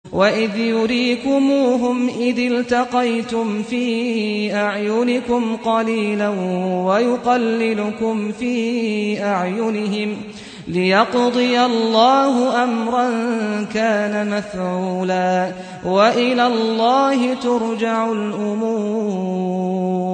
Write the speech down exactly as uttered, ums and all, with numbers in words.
وإذ يريكموهم إذ التقيتم في أعينكم قليلا ويقللكم في أعينهم ليقضي الله أمرا كان مفعولا وإلى الله ترجع الأمور.